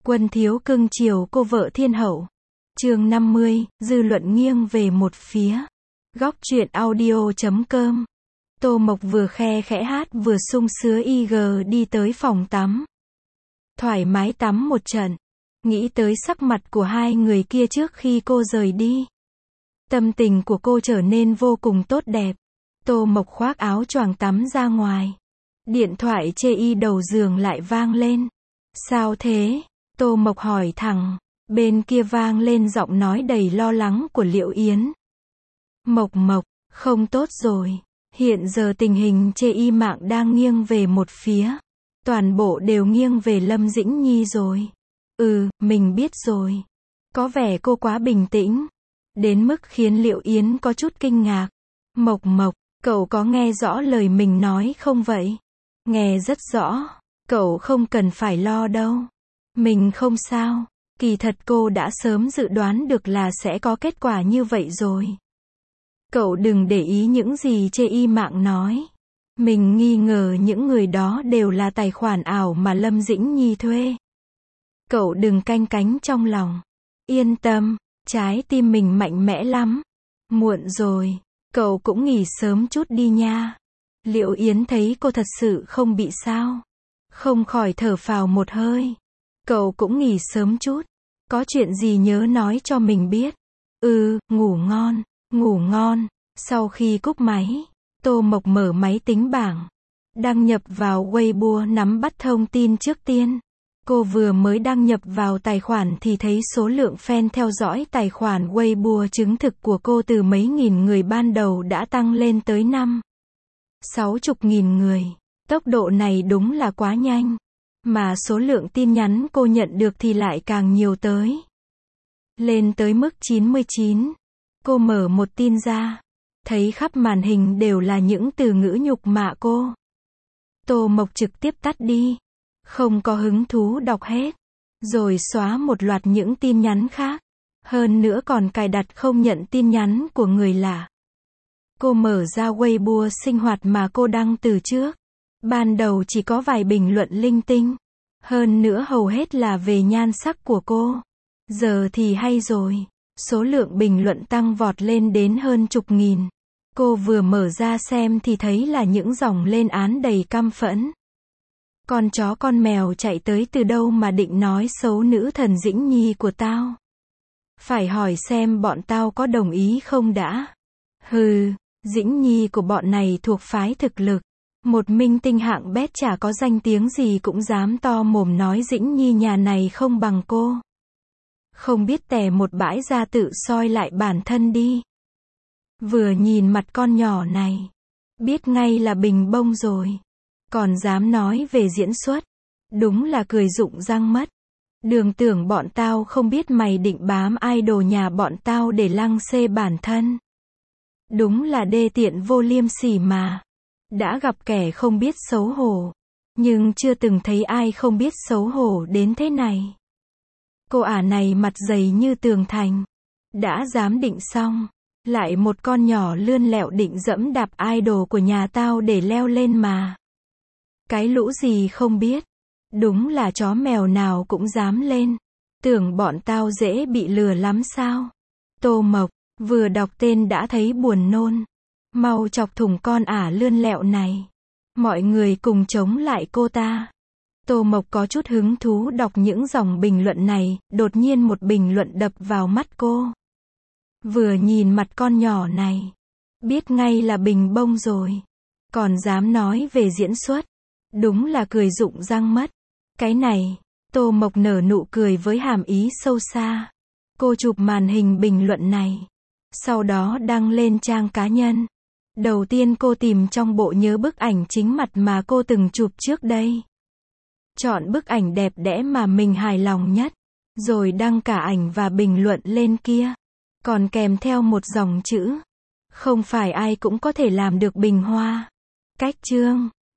Quân thiếu cưng chiều cô vợ thiên hậu. Chương 50, dư luận nghiêng về một phía. Góc truyện audio.com. Tô Mộc vừa khe khẽ hát vừa sung sướng đi tới phòng tắm. Thoải mái tắm một trận. Nghĩ tới sắc mặt của hai người kia trước khi cô rời đi. Tâm tình của cô trở nên vô cùng tốt đẹp. Tô Mộc khoác áo choàng tắm ra ngoài. Điện thoại chê đầu giường lại vang lên. Sao thế? Tô Mộc hỏi thẳng. Bên kia vang lên giọng nói đầy lo lắng của Liễu Yến. Mộc, không tốt rồi. Hiện giờ tình hình chê mạng đang nghiêng về một phía. Toàn bộ đều nghiêng về Lâm Dĩnh Nhi rồi. Mình biết rồi. Có vẻ cô quá bình tĩnh. Đến mức khiến Liễu Yến có chút kinh ngạc. Mộc, cậu có nghe rõ lời mình nói không vậy? Nghe rất rõ. Cậu không cần phải lo đâu. Mình không sao. Kỳ thật cô đã sớm dự đoán được là sẽ có kết quả như vậy rồi. Cậu đừng để ý những gì chê mạng nói. Mình nghi ngờ những người đó đều là tài khoản ảo mà Lâm Dĩnh Nhi thuê. Cậu đừng canh cánh trong lòng. Yên tâm, trái tim mình mạnh mẽ lắm. Muộn rồi, cậu cũng nghỉ sớm chút đi nha. Liễu Yến thấy cô thật sự không bị sao. Không khỏi thở phào một hơi. Cậu cũng nghỉ sớm chút. Có chuyện gì nhớ nói cho mình biết. Ngủ ngon. Sau khi cúp máy, Tô Mộc mở máy tính bảng. Đăng nhập vào Weibo nắm bắt thông tin trước tiên. Cô vừa mới đăng nhập vào tài khoản thì thấy số lượng fan theo dõi tài khoản Weibo chứng thực của cô từ mấy nghìn người ban đầu đã tăng lên tới 50-60 người. Tốc độ này đúng là quá nhanh. Mà số lượng tin nhắn cô nhận được thì lại càng nhiều tới. Lên tới mức 99. Cô mở một tin ra. Thấy khắp màn hình đều là những từ ngữ nhục mạ cô. Tô Mộc trực tiếp tắt đi. Không có hứng thú đọc hết. Rồi xóa một loạt những tin nhắn khác. Hơn nữa còn cài đặt không nhận tin nhắn của người lạ. Cô mở ra Weibo sinh hoạt mà cô đăng từ trước. Ban đầu chỉ có vài bình luận linh tinh. Hơn nữa hầu hết là về nhan sắc của cô. Giờ thì hay rồi. Số lượng bình luận tăng vọt lên đến hơn chục nghìn. Cô vừa mở ra xem thì thấy là những dòng lên án đầy căm phẫn. Con chó con mèo chạy tới từ đâu mà định nói xấu nữ thần Dĩnh Nhi của tao. Phải hỏi xem bọn tao có đồng ý không đã. Dĩnh Nhi của bọn này thuộc phái thực lực. Một minh tinh hạng bét chả có danh tiếng gì cũng dám to mồm nói Dĩnh Nhi nhà này không bằng cô. Không biết tè một bãi ra tự soi lại bản thân đi. Vừa nhìn mặt con nhỏ này, biết ngay là bình bông rồi. Còn dám nói về diễn xuất. Đúng là cười rụng răng mất. Đường tưởng bọn tao không biết mày định bám idol nhà bọn tao để lăng xê bản thân. Đúng là đê tiện vô liêm sỉ mà. Đã gặp kẻ không biết xấu hổ. Nhưng chưa từng thấy ai không biết xấu hổ đến thế này. Cô ả này mặt dày như tường thành. Đã dám định xong. Lại một con nhỏ lươn lẹo định dẫm đạp idol của nhà tao để leo lên mà. Cái lũ gì không biết. Đúng là chó mèo nào cũng dám lên. Tưởng bọn tao dễ bị lừa lắm sao. Tô Mộc, vừa đọc tên đã thấy buồn nôn. Mau chọc thủng con ả lươn lẹo này. Mọi người cùng chống lại cô ta. Tô Mộc có chút hứng thú đọc những dòng bình luận này, đột nhiên một bình luận đập vào mắt cô. Vừa nhìn mặt con nhỏ này, biết ngay là bình bông rồi. Còn dám nói về diễn xuất. Đúng là cười rụng răng mất. Cái này, Tô Mộc nở nụ cười với hàm ý sâu xa. Cô chụp màn hình bình luận này. Sau đó đăng lên trang cá nhân. Đầu tiên cô tìm trong bộ nhớ bức ảnh chính mặt mà cô từng chụp trước đây. Chọn bức ảnh đẹp đẽ mà mình hài lòng nhất. Rồi đăng cả ảnh và bình luận lên kia. Còn kèm theo một dòng chữ. Không phải ai cũng có thể làm được bình hoa. Cách chương.